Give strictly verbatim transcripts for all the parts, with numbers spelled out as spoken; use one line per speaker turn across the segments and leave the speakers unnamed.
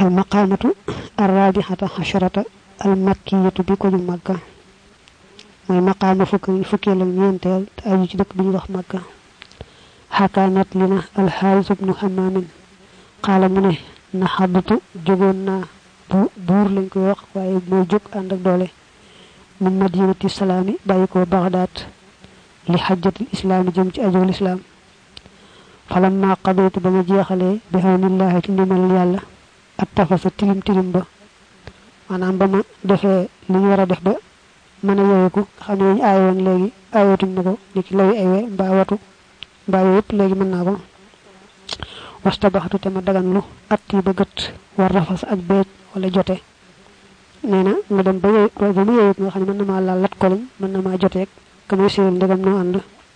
al maqamatu arrabihata hasharata al makkiyatu bi ko ju makka moy maqama fukk fukkeel ak ñentel te aju ci dëkk bi ñu wax makka hakanat lina al haris ibn hammam qala mu ne nahadtu jogon na bu bur lañ ko wax waye moy jog and ak doole min madinati salami bayiko baghdad li hajjatul islam jëm ci ajul islam falamma qadaytu bama jeexale bi hawlillahi ci ndimal yalla attafasa tilim tilim ba manam bama defé li ñu wara def ba mëna yeeku xamé ñu ay won légui ayatu nako niki lay ay wé ba watu ba yépp légui mën na ko wastabahtu tama dagan lu atti ba gëtt war rafas ak beej wala joté néna nga dem ba yé ko ba mu yeeku nga xamné mën na ma la lat ko lañ mën na ma joté ka muy seel ndegam no and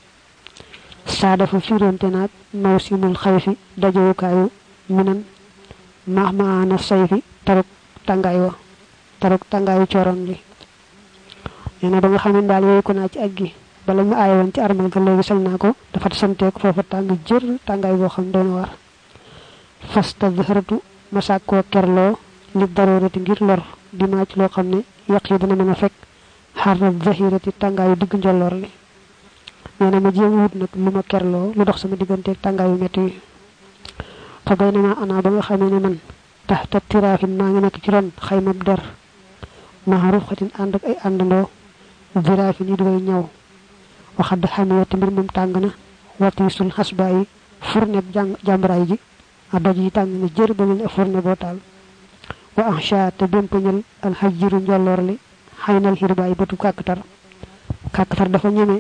sa dafa fironté nak mawsimul khayfi dajo kayu minan mahmaana sayfi taruk tangay wa taruk tangay cioron li ñene ba nga xamne dal yoy ko na ci aggi bala ñu ay won ci armal ga legi sañ nako dafa santé ko fofu tang jër tangay bo xam doon war fastadharatu masako kerlo li darurati ngir lor di ma ci lo xamne yaqi dina mëna fek harra zahirati tangay digg njolor li ñene ma jëm wut nak luma kerlo lu dox sama digënté tangay yu metti fa baynama ana ba nga xamé ni man tahta tirafin ma ngi nek ci ron xaymab der maharuf khatin and ak ay andando zirafi ni doy ñaw waxad hamiyat mbir mum tangna watisul hasbayi furne jang jambray ji adoj yi tang ni jër ba ñu furne bo tal wa ahsha te bempeñal al hajjiru njolor li haynal hirbay batu kaktar kaktar dafa ñëmé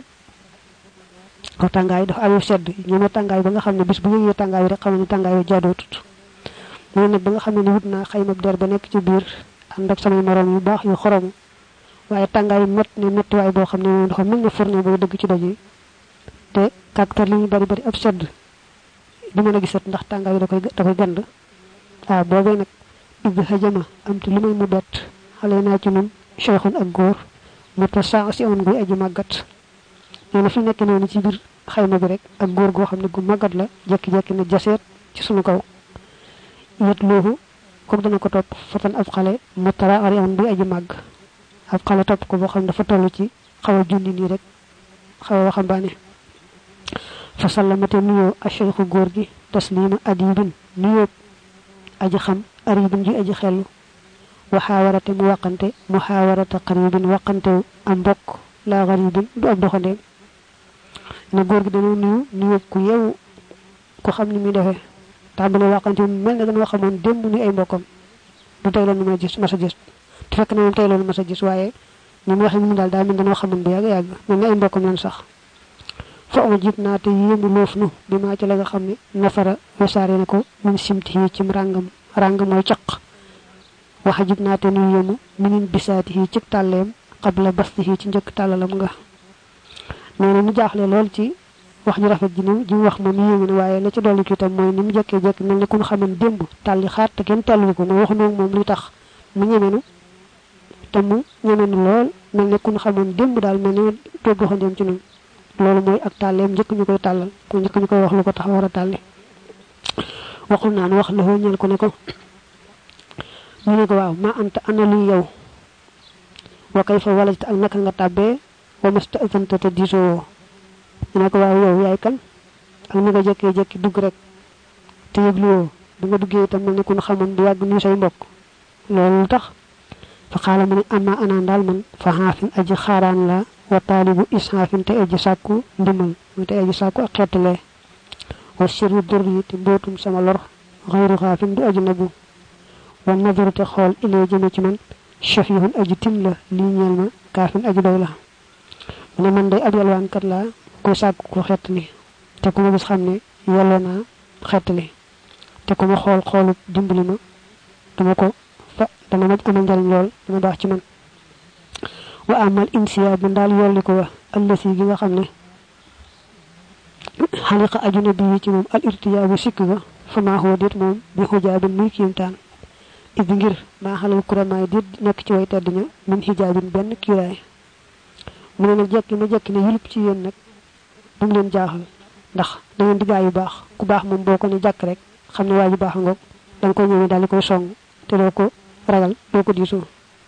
ko tangay dafa ayu sedd ñëmé tangay ba nga xamné bis bu ñu tangay rek xamné tangay jaado tut mo nak ba nga xamné wut na xayma der ba nek ci biir and ak sama morom yu bax yu xorom waye tangay met ni met way bo xamné dafa mëna fourné bo dëgg ci doji te kaktar li ñu bari bari ab sedd du mëna gisat ndax tangay da koy da koy gand ah bobé nak ibn hajama am tu limay mu bet xalé na ci ñun cheikhun ak goor mutasaasi on guy aji magat ñene fi nek non ci bir xayma bi rek ak goor go xamne gu magat la jekki jekki na jasset ci sunu kaw yatluhu ko dana ko top fatan ab xalé mutara ari on bi aji mag ab xalé top ko bo xamne dafa tollu ci xawa junni ni rek xawa waxambaane fa sallamate nuyo ash-shaykh goor gi taslima adibun nuyo aji xam aribun ji aji xelu wa hawarate mu waqante muhawarata qaribin waqante am bok la gharibin du ab doxande na goor gi dañu nuyu nuyu ku yew ko xamni mi defé tambale waqante mel na dañu xamone demb ni ay mbokam du tay lañu ma gis ma sa gis fekk na tay lañu ma sa gis waye ni mu waxe ni dal da min dañu xamone bu yag yag mel na ay mbokam lan sax fa o jitna te yemu lofnu bima ci la nga xamni nafara wasare nako min simti ci rangam rang moy ciak wa hajibna te ni yemu min bisatihi ci talem qabla bastihi ci ñëk talalam nga neena mu jaaxle lol ci wax ju rafet ji ni ji wax mo mi waye la ci doli ki tam moy nim jekké jekk melni ku xamane demb tali xaat te ken talu ko mo wax no mom li tax mu ñemenu tam mu ñemenu lol melni ku xamane demb dal melni togg xandem ci ñun lolu moy ak talem jekk ñukoy talal ko ñek ñukoy wax lu ko tax wara talé waxul naan wax la ho ñel ko ne ko ñu ne ko waaw ma anta ana li yow wa kayfa walajta ak naka nga tabé wa musta'zanta te diso ñu ko waaw yow yaay kan ak ni nga jekké jekki dug rek te yeglu bu nga duggé tam melni ku xamone du yag ni say mbokk lolu tax fa xala man amma ana dal man fa hafin aji kharan la wa talibu ishafin te aji sakku ndimal te aji sakku ak xetale wa sirru durri te botum sama lor ghayru khafin du aji nabu wa nadru te xol ilay jëme ci man shafihun aji tim la li ñeel ma kafin aji doy la ne man day ab yalwaan kat la ko sakku ko xetali te ko ma gis xamne yalla na xetali te ko ma xol xolu dimbali ma dama ko fa dama ma amal njariñ lool dama baax ci man wa amal insiya bu dal yolli ko wax allasi gi nga xamne xaliqa ajuna bi ci mom al irtiyabu sikka fa ma ho dit mom bi hujabin muy kimtan ibi ngir ma xalal kurama dit nek ci way teddu min hijabin ben kiray mu ne jekki ma jekki ne yulip ci yeen nak dum leen jaaxal ndax da ngeen di gaay yu baax ku baax mom boko ni jak rek xamni waji baax ngok dang ko ñëwé dal ko song te doo ko ragal doo ko diisoo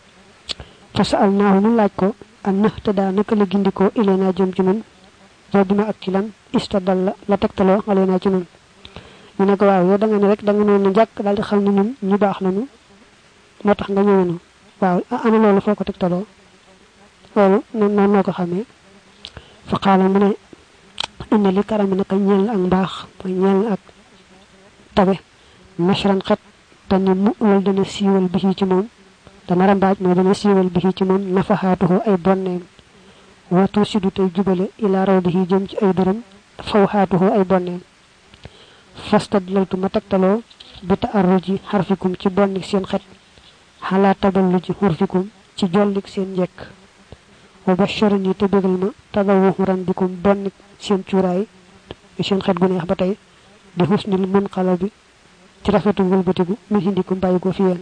fa sa'alnaahu nu laaj ko an nahtada naka la gindikoo ilayna jëm ci nun jow bi ma ak ci lan istadalla la tegtaloo alayna ci nun ñu ne ko waaw yow da nga ne rek da nga noonu jàkk daal di xam ne ñun ñu baax nañu moo tax nga ñëwenu waaw ana loolu foo ko tegtaloo loolu noonu noo ko xamee fa qaala mu ne inna li karami naka ñeel ak mbaax mooy ñeel ak tabe nashran xet te ni mu wal dana siiwal bi ci moom dana rambaaj mooy dana siiwal bi ci moom nafaxaatuhu ay bonneem watu sidu tey jubale ila rawdihi jëm ci ay dërëm fawxaatuhu ay bonneem fastadlaltu ma tegtaloo bi ta'arruji xarfikum ci bonnik seen xet xalaa taballuji xurfikum ci jollik seen njekk wa basharani te bégal ma tadawuhu randikum bonnik seen cuuraay seen xet gu neex ba tey di husnil munqalabi ci rafetu wëlbatigu mu hindikum bàyyi ko fi yéen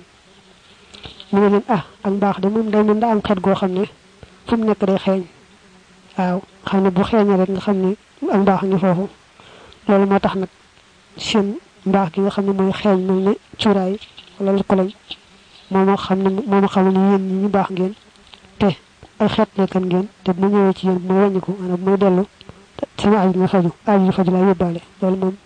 mu ne leen ah ak mbaax de moom day mën da am xet goo xam ne fu mu nekk day xeeñ waaw xam ne bu xeeñee rek nga xam ne ak mbaax ngi foofu loolu moo tax nag seen mbaax gi nga xam ne mooy xeeñ mel ne cuuraay wala ko lañ moo ma xam ne moo ma xam ne yéen ñi ñu baax ngeen te ay xeet lekkan ngeen te bu ñëwee ci yéen mooy wàññiku maanaam mooy dellu sama aaj nga faju aaj nga faju laa yóbbaale loolu moom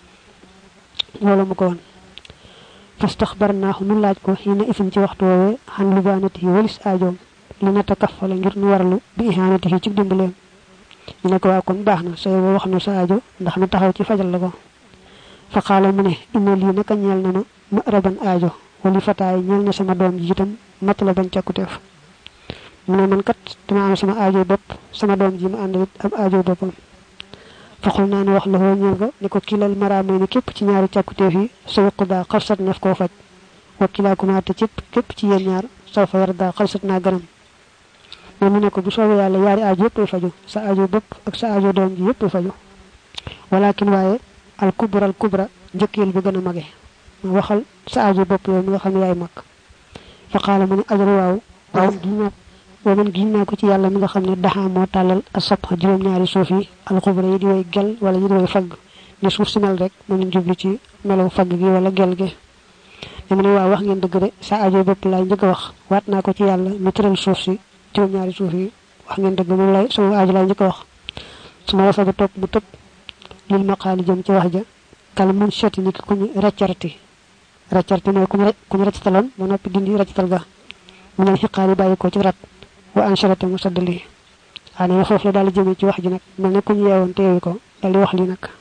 loolu mu ko woon fastaxbarnaahu nu laaj ko xiina isin ci waxtu woowee xan lubaanati yi walis aajoom li nata kaffala ngir nu warlu bi ihaanati yi ci dimbaleem ñu ne ko waaw kon baax na sooy boo wax nu sa aajo ndax nu taxaw ci fajal la ko fa xaala mu ne inna lii naka ñeel na ma ma raban aajo wali fataay ñeel na sama doom ji itam mat la bañ càkkuteef mu ne man kat dama am sama aajo bopp sama doom ji ma ànd it am aajo boppam faxul naa ne wax la woo ñeel ko ne ko kilal maraamay ni képp ci ñaari càkkuteef yi sa waqu daa xalsat neef koo faj wa kilaakumaate cépp képp ci yéen ñaar saw fa yar daa xalsat naa ganam moom mu ne ko bu soobee yàlla yaari aajo yëpp ay faju sa aajo bopp ak sa aajo doom ji yëpp ay faju walakin waaye al kubra al kubra njëkkeel bi gën a mage ma waxal sa aajo bopp yow mi nga xam ne yaay mag fa qaala mu ne ajru waaw waaw gi naa wa man giñ naa ko ci yàlla mi nga xam ne daxaa moo tàllal a sabxa juróom-ñaari suuf yi alxubra yi di way gel wala yi di way fagg ne suuf si mel rek mu ñu jublu ci melaw fagg gi wala gel gi dama ne waaw wax ngeen dëgg de sa aajo bopp laay njëkk a wax waat naa ko ci yàlla mi tëral suuf si juróom-ñaari suuf yi wax ngeen dëgg moom lay sama aajo laay njëkk a wax su ma wasaga topp mu tëb lil maqaali jëm ci wax ja kal mun soti ni ki ku ñu reccarti reccarti mooy ku ñu ku ñu reccataloon ba noppi dindi reccatal ga mu ne xiqaali bàyyi ko ci rat wa ansharata mu saddali xaane foofu la daal di jëmee ci wax ji nag mel ne ku ñu yeewoon teewi ko daal di wax li nag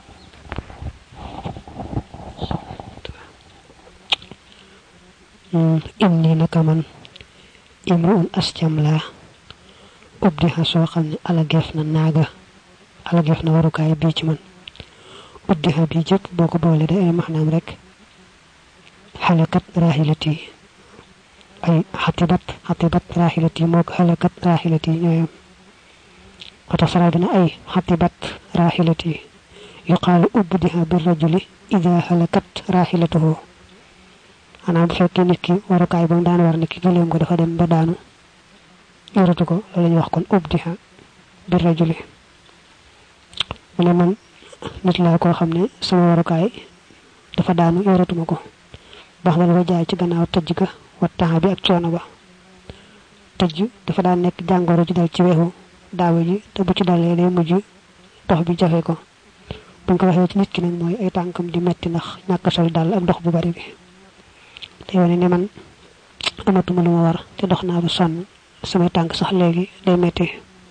inni naka man imruun ascam laa ubdi xa soo xam ne alageef na naaga alageef na warukaay bii ci man ubdi xa bii jëpp boo ko boole day ay maxnaam rek xalakat rahilati ay xatibat xatibat rahilati moo ko xalakat rahilati ñooyam wata faral dina ay xatibat rahilati yuqaalu ubdi xa bir rajuli ida xalakat rahilatuhu xanaa bu fekkee nit ki warukaay ba mu daan war nit ki gileem ko dafa dem ba daanu yoratu ko loolu la ñuy wax kon ubdiha bir rajuli mu ne man nit laa koo xam ne sama warukaay dafa daanu yoratuma ko bax dal ba jaay ci gannaaw tëj ga wattaxa bi ak coono ba tëj dafa daan nekk jàngoro ji dal ci weexu daawa ji te bu ci dalee day mujj dox bi jafe ko buñ ko waxee ci nit ki nag mooy ay tànkam di metti ndax ñàkk sol dal ak dox bu bari bi te wane ne man amatuma lu ma war te dox naa ba sonn samay tànk sax léegi day metti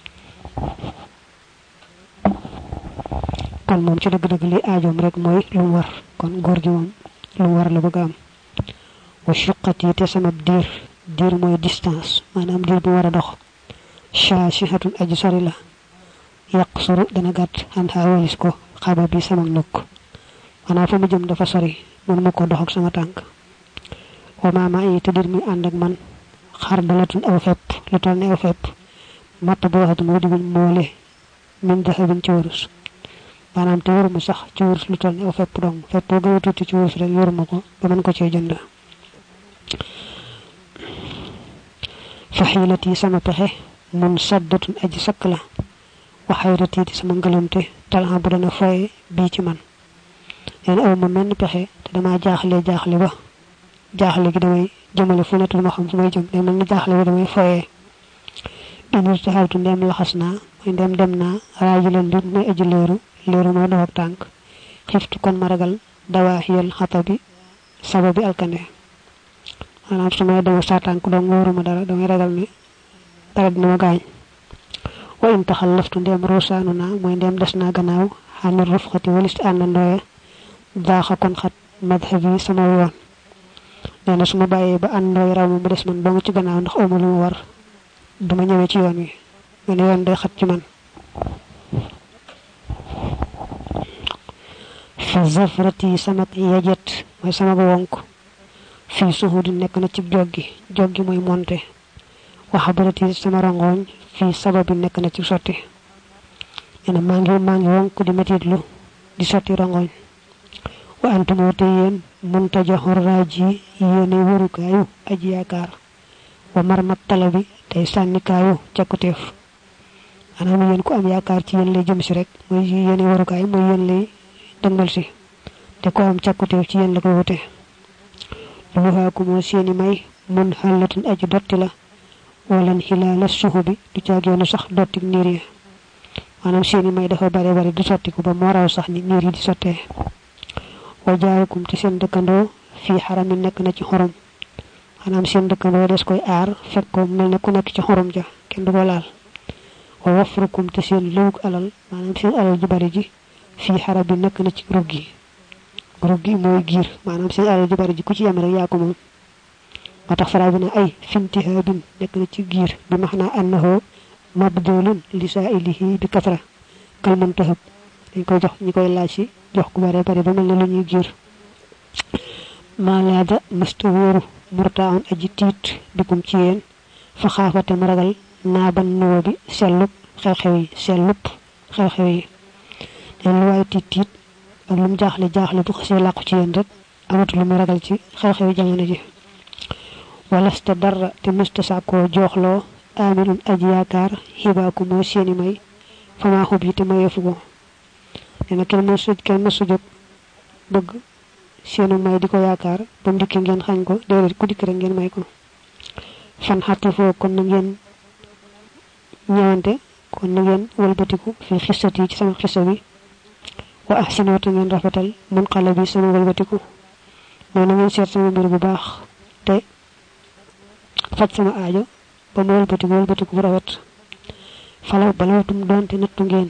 kon moom ci dëgg-dëgg li aajoom rek mooy lu mu war kon góor gi moom lu mu war la bëgg am wa shuqati te sama diir diir mooy distance maanaam diir bu war a dox shaashihatun aji sori la yaqsuru dana gàtt xan xaa walis ko xaba bi sama nokk maanaam fa mu jëm dafa sori man ma ko dox ak sama tànk wa maama yi te dir mi ànd ak man xar dalatun aw fepp lu toll ne aw fepp matt boo waxatun wa diguñ moole min daxabin ci wurus maanaam te yoruma sax ci wurus lu toll ne aw fepp dong fepp boo gën a tuuti ci wurus rek yoruma ko ba mën ko cee jënd faxiilati sama pexe mun saddatun aji sakk la waxayrati di sama ngëlumte talxa bu dana foye bii ci man leen aw ma menn pexe te dama jaaxle jaaxle ba jaaxle gi damay jëmale fu netul ma xam fu may jëm day mel ni jaaxle bi damay foyee indi taxawtu ndem laxas naa mooy ndem dem naa raajulan bi muy aji leeru leeru mooy dox ak tànk xiftu kon ma ragal dawaaxiyal xata bi sababi alkande maanaam su may dem sa tànk dong wóoruma dara damay ragal ne dara dina ma gaañ wa in taxallaftu ndem rosaanu naa mooy ndem des naa gannaaw xamir rufxati walis àndandooye daaxa kon xat madhabi sama yoon nee na su ma bàyyee ba àndandooy raw ma mu des man dong ci gannaaw ndax awma lu ma war duma ñëwee ci yoon wi ma ne yoon day xat ci man fa zafrati samak yajet mooy sama wonk fii suhudi nekk na ci joggi joggi mooy monte waxabarati sama rangooñ fii sababi nekk na ci sotti nee maa ngi maa ngi wonk di metitlu di sotti rangooñ wa antumoo te yéen muntajaxor raaji yéene wërukaayu aji yaakaar wa marmat tala bi tey sànnikaayu cakkuteef maanaam yéen ku am yaakaar ci yéen lay jëm si rek mooy yéene warukaay mooy yéen lay dëngal si te ko am cakkuteef ci yéen la ko wute lu haakumoo seeni may mun xàllatin aji dotti la walan xilaala suxu bi du caageenu sax dotti niir yi maanaam seeni may dafa bare bare du sottiku ba moo raw sax ni niir yi di sottee wa jaarukum te seen dëkkandoo fii xarami nekk na ci xorom maanaam seen dëkkandoo des koy aar fekk ko mel ne ku nekk ci xorom ja kenn du ko laal wa wafrukum te seen lëwug alal maanaam seen alal ju bari ji fii xarab bi nekk na ci groupe gi groupe gi mooy giir maanaam seen alal ju bari ji ku ci yem rek yaa ko moom moo tax faraa bi ne ay fintihaabin nekk na ci giir bi max naa annahu mabdulun li saa'ilihi bi kasra kal muntahab dañ koy jox ñi koy laaj si jox ku bare bare ba mel ne lu ñuy giir maalaada mësta wóoru murtaan aji tiit bikum ci yéen fa xaafate mu ragal naa ban nuwo bi sellub xew-xew yi sellub xew-xew yi leen lu waaye tiit tiit ak lu mu jaaxle jaaxle bu xasee làqu ci yéen rek amatu lu mu ragal ci xew-xew yi jamono ji walasta dara te mësta sàkkoo jooxloo aminun aji yaakaar xibaaku moo seeni may famaa xub yi te mayeefu ko nee na kenn ma suj kenn ma sujog bëgg seenu may di ko yaakaar ba mu dikki ngeen xañ ko déedéet ku dikk rek ngeen may ko fan xatti foo kon na ngeen ñëwante kon na ngeen walbatiku fi xissat yi ci sama xissa bi wa ahsinu te ngeen rafetal mun xale bi sama walbatiku mooy na ngeen seet sama mbir bu baax te faj sama aajo ba mu walbatiku walbatiku bu rafet falaw balawtum doonte nattu ngeen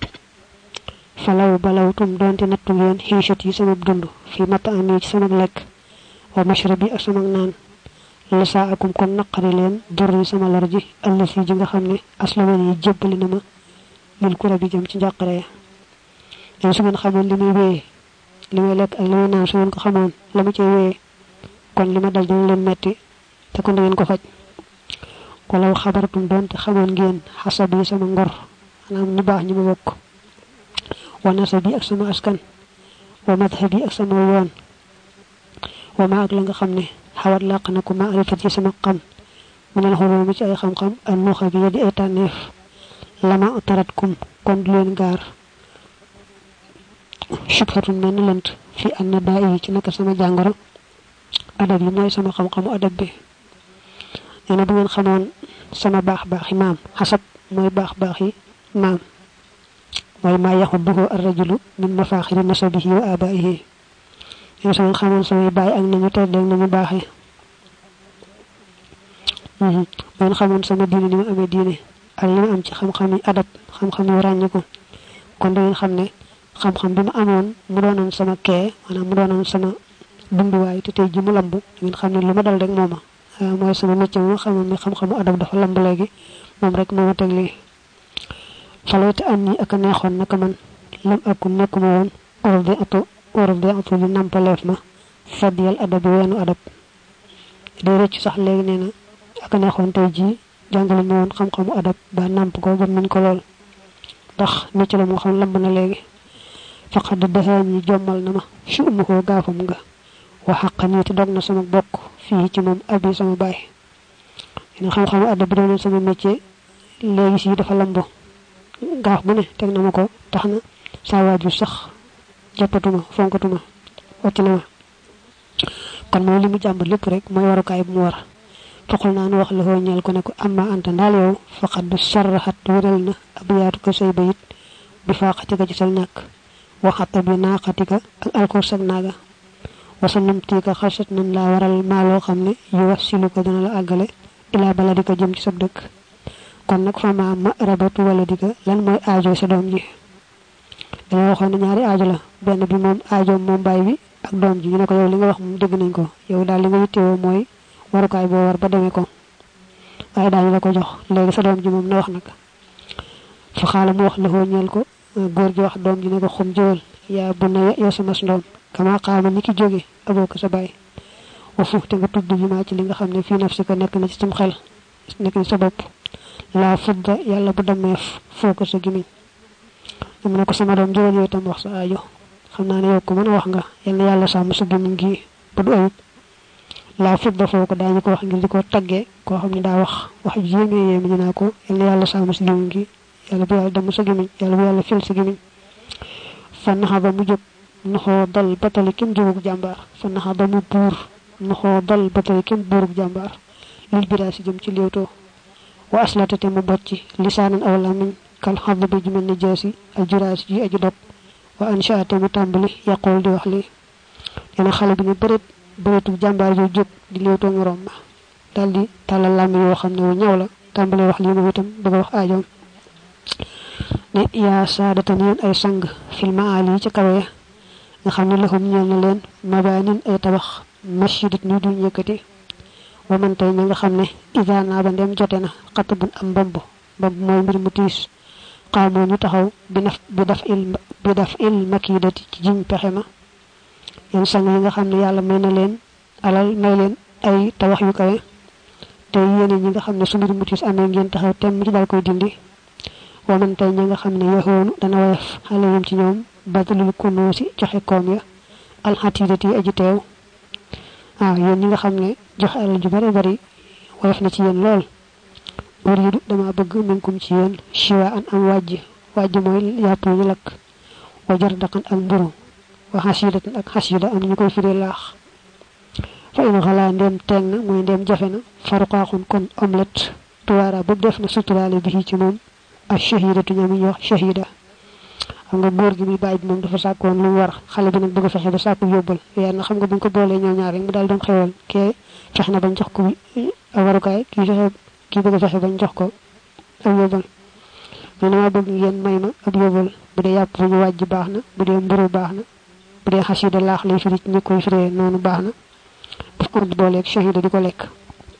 falaw balawtum doonte nattu ngeen xiisat yi sama dund fi matta ami ci sama lekk wa mashrabi ak sama naan la saa akum kon naqari leen dur yi sama lor ji àll si ji nga xam ne aslaman yi jébbali na ma lil kura bi jëm ci njàqare ya su ngeen xamoon li muy wéyee li may lekk ak li may naan su ngeen ko xamoon la ma cay wéyee kon li ma dal dina leen metti te kon da ngeen ko faj walaw xabartum doonte xamoon ngeen xasab yi sama ngor maanaam ñu baax ñi ma bokk wa nasabi ak sama askan wa madhabi ak sama yoon wa ma ak la nga xam ne xawat làq na ko maarifat ci sama xam mu ne la xooloo mi ci ay xam-xam ak nuuxa bi di ay tànneef lama tarat kum kon du leen gaar subhatun mel na lënt fi an na daa yi ci naka sama jàngoro adab yi mooy sama xam-xamu adab bi nee na bu ngeen xamoon sama baax-baax yi maam xasab mooy baax-baax yi maam mooy maa yaxudduhu ar-rajulu min mafaaxiri nasabihi wa abaihi ñoo sama xamoon samay baay ak nañu teddeeg nañu baaxee man xamoon sama diine ni ma amee diine ak li ma am ci xam-xam yi adab xam-xam yu ràññiku kon da ngeen xam ne xam-xam bi ma amoon mu doonoon sama kee maanaam mu doonoon sama dunduwaay te tey ji mu lamb ngeen xam ne lu ma dal rek mooma mooy sama métier ma xamoon ne xam-xamu adab dafa lamb léegi moom rek moo ma teg lii falayte am ni ak a neexoon naka man lam akku nekkuma woon ordi atu ordi atu li nampaleef ma fadiyal adab bi weenu adab day rëcc sax léegi nee na ak a neexoon tey jii jàngale ma woon xam-xamu adab ba namp ko ba min ko lool ndax métier la moo xam lamb na léegi faqad dahaan yi jommal na ma su umu koo gaafam nga wa xaqan yi te dog na sama bokk fii ci moom abi sama baay yéen xam-xamu adab bi doonoon sama métier léegi si dafa lambo gaaf bu ne teg na ma ko tax na saa waaju sax jàppatuma fonkatuma wàcc na ma kon moy limu jàmbat lépp rek moy warukaay bu mu war taxul naan wax la ho ñal ko ne ko amma anta ndal yow faqad sharrahat wiral na abiyatu ko say bayit bi faqatika ci sal ñak waxata bi naqatika ak alko sak naga wasallam tika khashat nan la waral ma lo xamne yu wasilu ko dana la agale ila baladika jëm ci sab dekk kon nak fa ma ma rabatu waladika lan moy aajo sa dom ji dañu waxon ñaari aajo la benn bi mom aajo mom bay bi ak dom ji ñu ne ko yow li nga wax mom degg nañ ko yow dal li nga yittewo moy warukaay bo war ba demé ko ay dañu la ko jox légui sa dom ji mom na wax nak fa xala mu wax la ho ñel ko goor gi wax dom ji ne ko xum jëwal ya bu ne yow sama ndom kama qama niki joge aboko sa bay wa fuxte nga tuddu ji ma ci li nga xamne fi nafsi ko nek na ci sam xel nek ni sa bop la fudda yalla bu dameef foko sa gimi am na ko sama dom jëwal yow tam wax sa aajo xamna ne yow ko mën wax nga yalla yalla sam sa gimi gi bu du ayut la fudda foko dañu ko wax ngir diko tagge ko xamni da wax wax yeme yeme dina ko yalla yalla sam sa gimi gi yalla bu yalla dam sa gimi yalla bu yalla fil sa gimi fan haba mu jop noxo dal batali kim joguk jambar fan haba mu bur noxo dal batali kim buruk jambar lil birasi jëm ci lewto wa aslatati mu bocci lisanan aw lamin kal hadd bi jumel ni jasi al jurasi ji aji dop wa ansha'ata mu tambali yaqul di wax li yana xale bi ni bëreet bëreetu jambar ju jop di lewto morom ma daldi talal lam yo xamne wu ñaw la tambali wax li mu itam bëgg wax aajom ne ya saadatan yeen ay sang fil maali ci kawe nga xamne lahum ñeel na leen mabanin ay tabax masjidit ñu du ñëkëti wa man tay nga xamne iza na ba ndem jotena qatbun am bambu bambu moy mbir mu tiis qamo ñu taxaw bi naf bi daf il bi daf il makidati ci jiñ pexema yeen sang yi nga xamne yalla may na leen alal may leen ay tabax yu kawe te yene ñi nga xamne su mbir mu tiis amé ngeen taxaw tem ci dal koy dindi wa man tay nga xamne yahoonu dana wayef xaleyum ci ñoom badalul kunusi joxe koom ya al hatidati aji teew ah yeen ñi nga xamne joxe alal ju bari bari wayef na ci yeen lool uridu dama bëgg minkum ci yeen shiwa an am wajji wajji moy yapp ñu lak wa jardaqan ak mburu wa hasidatan ak hasida am ñu koy firé laax fa in xala ndem teng moy ndem jafena farqaxun kon omelette tuwara bu def na suturale bi ci mom ash-shahidatu ñami wax shahida xam nga goor gi mi bayyi mom dafa sakkon lu war xale bi nak bëgg fexé ba sakku yobul yalla xam nga buñ ko bolé ñoo ñaar rek mu dal doon xewal ke fexna bañ jox ko warukaay ki joxe ki bëgg fexé bañ jox ko ak yobul ñu ma bëgg ngeen mayma ak yobul bu dé yapp ñu wajj baxna bu dé mburu baxna bu dé hashida laax lay firi ñi koy firé nonu baxna daf ko bolé ak shahida diko lek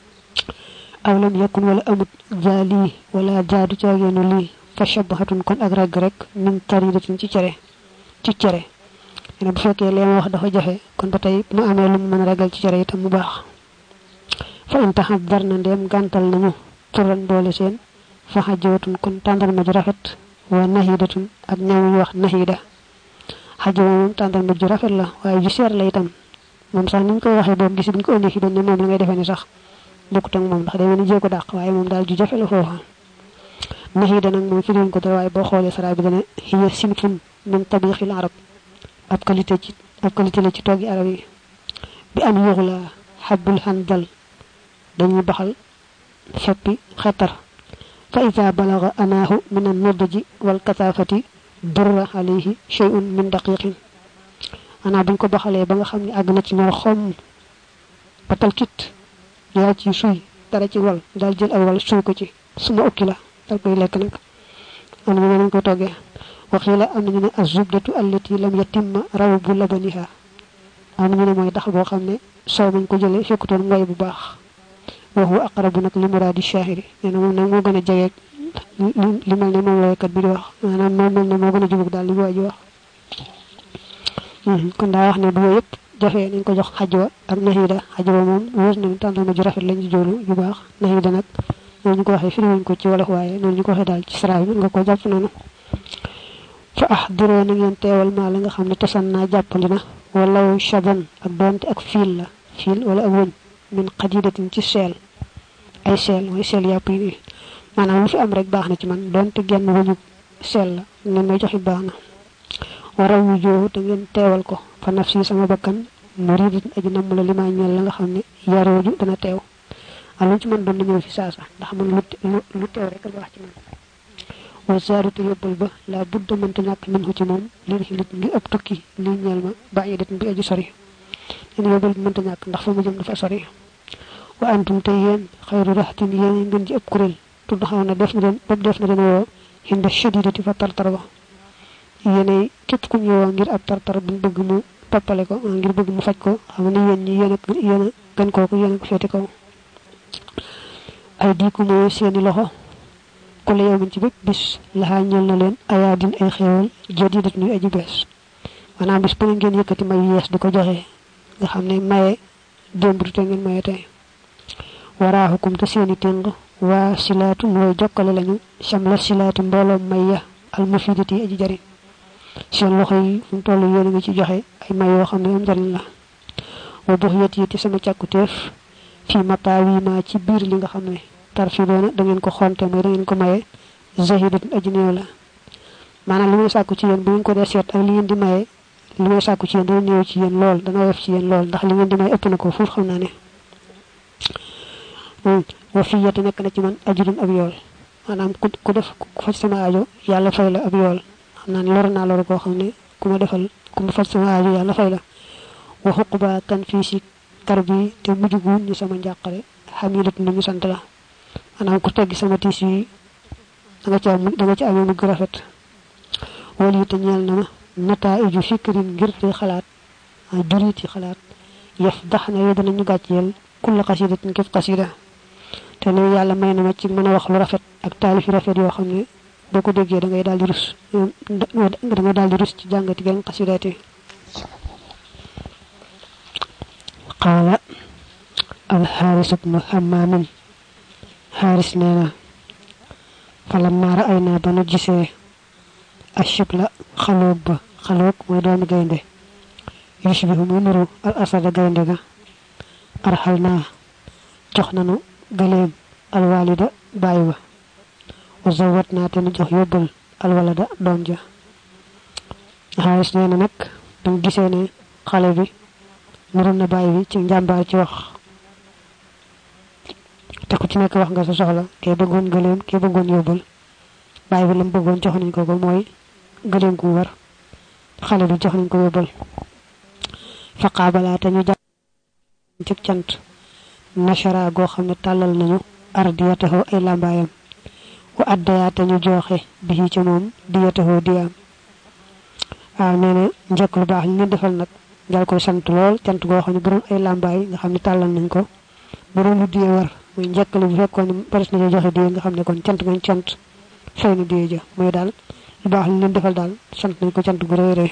awlam yakun wala amut jali wala jaadu ciagenu li fashabahatun kon ak rag rek min taridatin ci ciéré ci ciéré ene bu fekke lema wax dafa joxe kon batay mu amé lu mëna ragal ci ciéré itam mu bax fa in tahaddarna ndem gantal nañu turan boole seen fa hajjatun kon tandal ma ju rafet wa nahidatun ak ñaw wax nahida hajju mom tandal ma ju rafet la waye ju ser la itam mom sax niñ ko waxe do gis buñ ko indi fi dañ mom la ngay defé ni sax bokut ak mom ndax day wone jéko daq waye mom dal ju jafé la fofa nahida nak mom fi leen ko do waye bo xolé sara bi dana hiya simfun min tabikh al arab ab qualité ci ab qualité la ci togi arab yi bi am yughla habul handal dañuy baxal feppi xatar fa iza balagha anahu min an-nudji wal kasafati durra alayhi shay'un min daqiqin ana buñ ko baxale ba nga xamni ag na ci ñor xom batal kit ya ci suy dara ci wal dal jël ay wal suy ko ci suma okki la dal koy lek nak am ñu ñu ko toggé waxila am ñu ne azubdatu allati lam yatimma rawbu labaniha am ñu ne moy tax bo xamne so buñ ko jëlé fekkuton ngoy bu baax wa huwa aqrabu nak li muradi shahiri neena mom nak mo gëna jégé li melni mom lay kat bi di wax manam mom melni mo gëna jubuk dal li waji wax kon da wax ne du yépp jafé nañ ko jox hajwa ak nahida hajwa mom wër nañ tandal ma ju rafet lañ ci jolu yu baax nahida nak ñu ko waxé fi ñu ko ci wala waye ñu ko waxé dal ci sara bi nga ko japp nonu fa ahduru na ngeen teewal ma la nga xamne tasanna jappandina wala shaban ak donte ak fil la fil wala ak wëñ min qadidatin ci sel ay sel moy sel yapp yi manam lu fi am rek baxna ci man donte genn wëñu sel la ngeen may joxi baxna wara wu joo te ngeen teewal ko fa nafsi sama bakkan muridatin aji nam la lima ñal la nga xamne yarooju dana teew alu ci man doon ñew fi saasa ndax man lu lu teew rek la wax ci man wa saaratu yóbbal ba la budda mënta ñàkk min ko ci moom lin xilit ngi ab tukki li ñeel ma bàyyidat bi aji sori leen yóbbal mënta ñàkk ndax fa mu jëm dafa sori wa antum te yéen xayru raxtin yéen ngeen ci ëpp kuréel tudd xaw na def na leen bopp def na leen woo hinda shadidati fa tartar ba yéenay képp ku ñu woo ngir ab tartar bu bëgg mu toppale ko ngir bëgg mu faj ko xam ne yéen ñi yéen ak yéen a gën kooku yéen a ko féete kaw ay diiku mooy seeni loxo ku la yow min ci bépp bis laxaa ñël na leen ayaadin ay xéewal jadidat nuy aji bees maanaam bis bu ne ngeen yëkkati may yees di ko joxe nga xam ne maye démb te ngeen maye tey waraaxukum te seeni téng waa silaatu mooy jokkale lañu sam la silaatu mbooloo may ya al mufidati aji jariñ seen loxo yi fu mu toll yéen nga ci joxe ay may yoo xam ne am jariñ la wa bux yet yi te sama càkkuteef fii mataawi ma ci biir li nga xam ne tarfidoona da ngeen ko xonte mooy da ngeen ko maye zahidat aji néew la maanaam li may sàkku ci yéen bu ngeen ko dee seet ak li ngeen di maye li may sàkku ci yéen dana néew ci yéen lool dana woyof ci yéen lool ndax li ngeen di maye ëpp na ko fuuf xam naa ne wa fi yete nekk na ci man ajurun ab yool maanaam ku ku def ku faj sama aajo yàlla fay la ab yool xam naa ne lor naa lor koo xam ne ku ma defal ku ma faj sama aajo yàlla fay la wa xuqba tan fii si kar bi te mujj gu ñu sama njàqare xamilat lu ñu sant la maanaam ku teggi sama tiis yi da nga ci am da nga ci amee mujj rafet wala te ñeel na ma nataa iju fikrin ngir te xalaat duriti xalaat yaf dax na yo danañu gàcceel kulla xasidatin képp xasida te loolu yàlla may na ma ci mën a wax lu rafet ak taalif yu rafet yoo xam ne boo ko déggee da ngay daal di rus da nga daal di rus ci jàngati genn xasidaati qaala alxaaris ibnu hammaamin xaaris nee na falammaa ra'aynaa ba nu gisee ashibla xaloog ba xaloog mooy doomi gaynde yushbihu muy nuru al asada gaynde ga arxal naa jox nanu galeem alwalida bàyyi ba wa zawat naa te nu jox yóbbal alwalada doom ja xaalis nee na nag dañ gisee ne xale bi nuru na bàyyi bi ci njàmbaar ci wax te ku ci nekk wax nga sa soxla kee bëggoon galeem kee bëggoon yóbbal bàyyi bi lam bëggoon jox nañ ko ko mooy galeem ku war xale bi jox nañ ko yóbbal fa qaabala te ñu jàpp ci cant nashara goo xam ne tàllal nañu ardiyatahu ay lambaayam wa addaya te ñu joxe bi ci moom diyatahu diyaam waaw nee na njëkk lu baax ñu leen defal nag dal koy sant lool cant goo xam ne bu doon ay lambaay nga xam ne tàllal nañ ko bu doon lu diye war muy njëkk lu bu fekkoon ne pares nañu joxe diye nga xam ne kon cant ngañ cant fay na diye ja mooy daal lu baax ñu leen defal daal sant nañ ko cant gu rëy rëy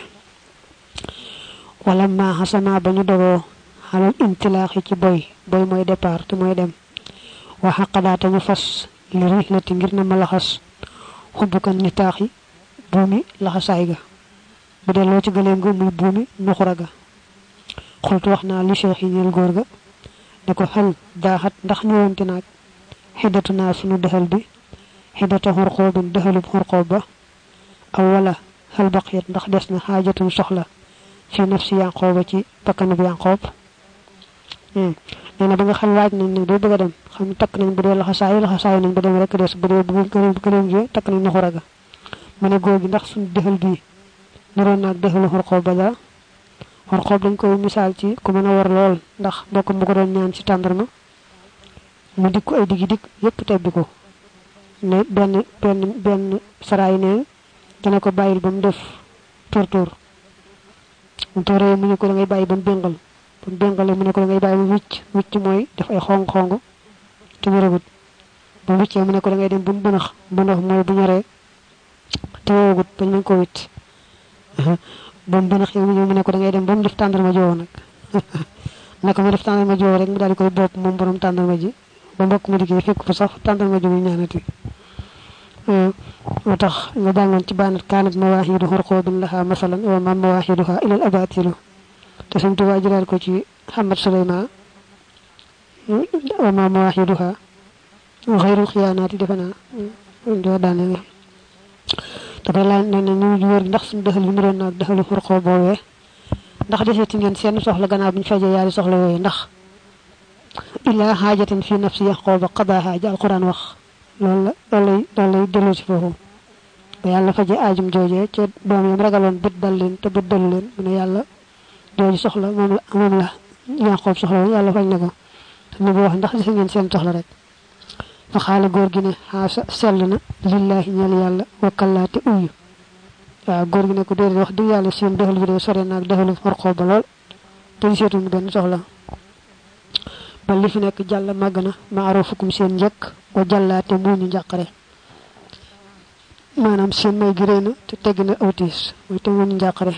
wala ma xasama ba ñu dogoo xalal intilaaxi ci boy boy mooy départ te mooy dem wa xaqadaate ñu fas li rihlati ngir na ma laxas xubbukan ni taaxi buumi laxasaay ga bu delloo ci gëleem ga muy buumi nuxura ga xultu wax naa li cheikh yi ñeel góor ga ne ko xel daaxat ndax ñëwante naag xidatu naa sunu dexal bi xidata xurxoobin dexalub xurxoob ba aw wala xel baqiyat ndax des na xaajatum soxla fi nafsi yanqooba ci bakkanub yanqoob nee na ba nga xam waaj nañ ne doo bëgg a dem xam takk nañ bu dee laxasaayu laxasaayu nañ ba dem rek des bu dee bu gëleem gi takk nañ nuxura ga mu ne góor gi ndax suñu dexal bii naroon naag dexalu xurxoob ba dara xurxoob dañ koy misaal ci ku mën a war lool ndax bokk mu ko doon ñaan ci tàndarma mu dikku ay digi dik yépp tebbi ko ne benn benn benn saraay ne dana ko bàyyil ba mu def tur tur mu tooree mu ne ko da ngay bàyyi ba mu béngal ba mu béngale mu ne ko da ngay bàyyi ba wicc wicc mooy def ay xong xong te wéragut ba mu wiccee mu ne ko da ngay dem ba mu bënax bënax mooy bu ñoree te woogut bañ mën ko wicc ba mu bënax yow mu ne ko da ngay dem ba mu def tàndarma joo nag naka mu def tàndarma joo rek mu daal di koy bopp moom borom tàndarma ji ba mbokk mu liggéey fekk fa sax tàndarma ji muy ñaanati moo tax nga jàngoon ci baanat kaanat mawaahidu xurqoobin laha masalan wa ma mawaahiduha ilal abatilu te suñ tuba jëlaat ko ci Muhammad Suleymaan wa ma mawaahiduha xayrul xiyaanaati defe naa doo daane ne dafay laaj ne ne ñu wër ndax suñu dexal yi mu doon naag dexalu xurqoo boobee ndax deseti ngeen seen soxla gannaaw buñ fajee yaari soxla yooyu ndax illa haajatin fi nafsi yaqooba qadaaha ja alquran wax loolu la loolu lay loolu lay delloo si foofu ba yàlla faje aajum joojee ca doom yam ragaloon bët dal leen te bët dal leen mu ne yàlla jooju soxla moom la moom la yaqoob soxla woon yàlla faj na ko ne bu wax ndax dese ngeen seen soxla rek fa xaala góor gi ne xaasa sell na lillahi ñeel yàlla wakkallaate uyu waaw góor gi ne ko déedéet wax dëgg yàlla seen doxal bi de sore naag doxalu xorxoob ba lool te seetuñu benn soxla ba li fi nekk jàll màgg na maarufukum seen njëkk wa jàllaate moo ñu njàqare maanaam seen may gi réy na te tegg na awtiis mooy te moo ñu njàqare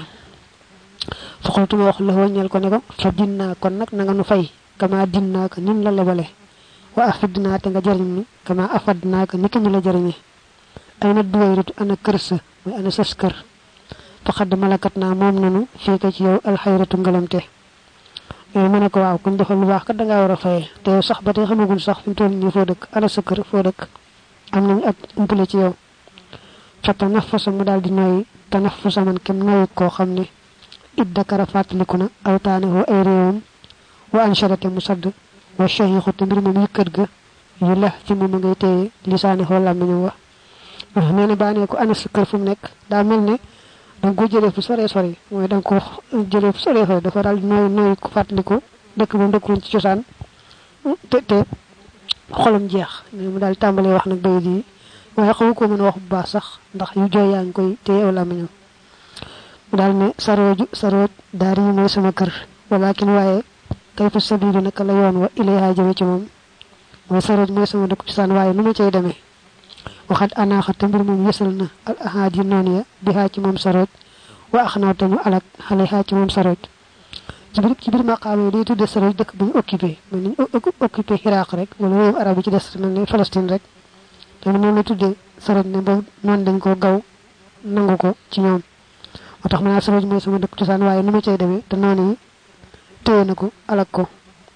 fa xoltuma wax la waññeel ko ne ko fa dinnaa kon nag na nga nu fay kama dinnaa ka nin la lebale wa afidnaa te nga jariñ ni kama afadnaa ka ni ki ñu la jariñe ay na duwayritu ana kër sa mooy ana sas kër fa xadd malakat naa moom nanu fii ka ci yow alxayratu ngalamte yooyu mu ne ko waaw kuñ defal lu baax kat dangaa war a faye te yow sax ba tey xamagul sax fi mu toll nii foo dëkk ana sa kër foo dëkk am nañu ak umpale ci yow fa tanafasa mu daal di noyyi tanafasa man kem noyyi koo xam ne it dakara fàttaliku na awtaane woo ay réewam wa ansharate mu sadd wa shahiixu te mbir moom yëkkat ga yu la ci moom a ngay téye lisaane xoo làmmiñam wax nee na baa ne ko ana sa kër fu mu nekk daa mel ne danga ko jëlee fu sore sore mooy danga ko jëlee fu sore sore dafa daal nooy nooy ko fàttaliku dëkk ba ndëkkuloon ci cosaan te te xolam jeex ne mu daal tàmbalee wax nag bay di waaye xamu ko mën a wax bu baax sax ndax yu jooy yaa ngi koy téye aw làmmiñam mu daal ne sarooju sarooj daari yi mooy sama kër walakin waaye kay fa sabilu naka la yoon wa ilayha jëme ci moom mooy sarooj mooy sama dëkk cosaan waaye nu ma cay demee waxat anaaxa te mbir moom yësal na al ahaad yi noonu ya bi xaa ci moom sarooj wa ax naw te mu alak xale xaa ci moom sarooj ci biir ci biir maqaama yi day tudde sarooj dëkk bu ñu occupé mel ni occupé Iraq rek wala réewum arab yi ci des mel ni Palestine rek te noonu la tudde sarooj ne boobu noonu dañ ko gaw nangu ko ci ñoom moo tax ma naa sarooj mooy sama dëkk cosaan waaye nu ma cay demee te noonu yi téye na ko alak ko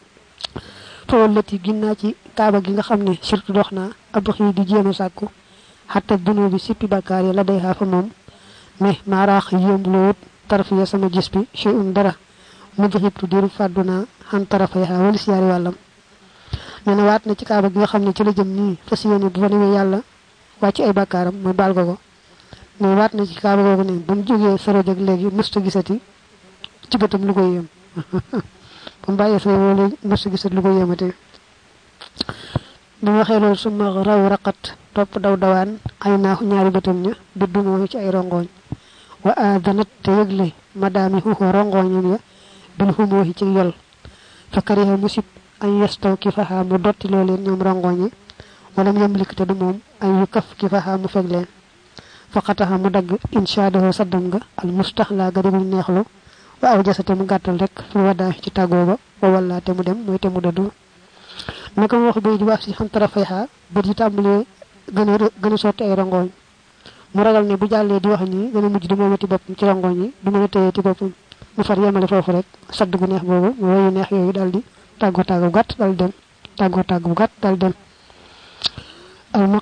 fawal lët yi ginnaa ci kaaba gi nga xam ne surtout dox naa ab xii di jéem a sàkku xatta dunoo bi sippi bàkkaar yi la day xaa fa moom mais maaraax yéem loowut tarafiya sama gis bi chey um dara mu xibtu diiru fàddu naa xan tarafay xaa wala siyaari wàllam nee na waat na ci kaaba gi nga xam ne ci la jëm nii fas yéene bu fa newee yàlla wàcc ay bàkkaaram mooy baal ko ko mais waat na ci kaaba googu ne ba mu jógee saroj ak léegi mësta gisati ci bëtam lu koy yëm ba mu bàyyee sooy woo léegi mësta gisati lu koy yëmate bi ma waxee loolu suma raw raqat topp daw dawaan ay naaxu ñaari bëtam ña biddu moo ci ay rongoñ wa adanat te yëgle madaami xuxoo rongoñam ya bil xumooxi ci yol fa kariha mu sib añ yestaw ki faxaa mu dotti loo leen ñoom rongoñ yi wala mu yemlik te du moom añ yu kaf ki faxaa mu feg leen fa xataxa mu dagg inchaadaho saddam nga al mustaxlaa ga diguñ neexlu wa aw jasate mu gàttal rek fi waddaa ci tàggoo ba wa wallaa te mu dem mooy te mu dëddu naka mu wax bay di wax si xam tara fay xaa bët yi tàmbalee gën a gën a sotti ay rongoñ mu ragal ne bu jàllee di wax nii gën a mujj di moomati boppam ci rongoñ yi du mën a téye ci boppam mu far yemale foofu rek sadd gu neex boobu mu wayu neex yooyu daal di tàggoo tàggu gàtt daal dem tàggoo tàggu gàtt daal dem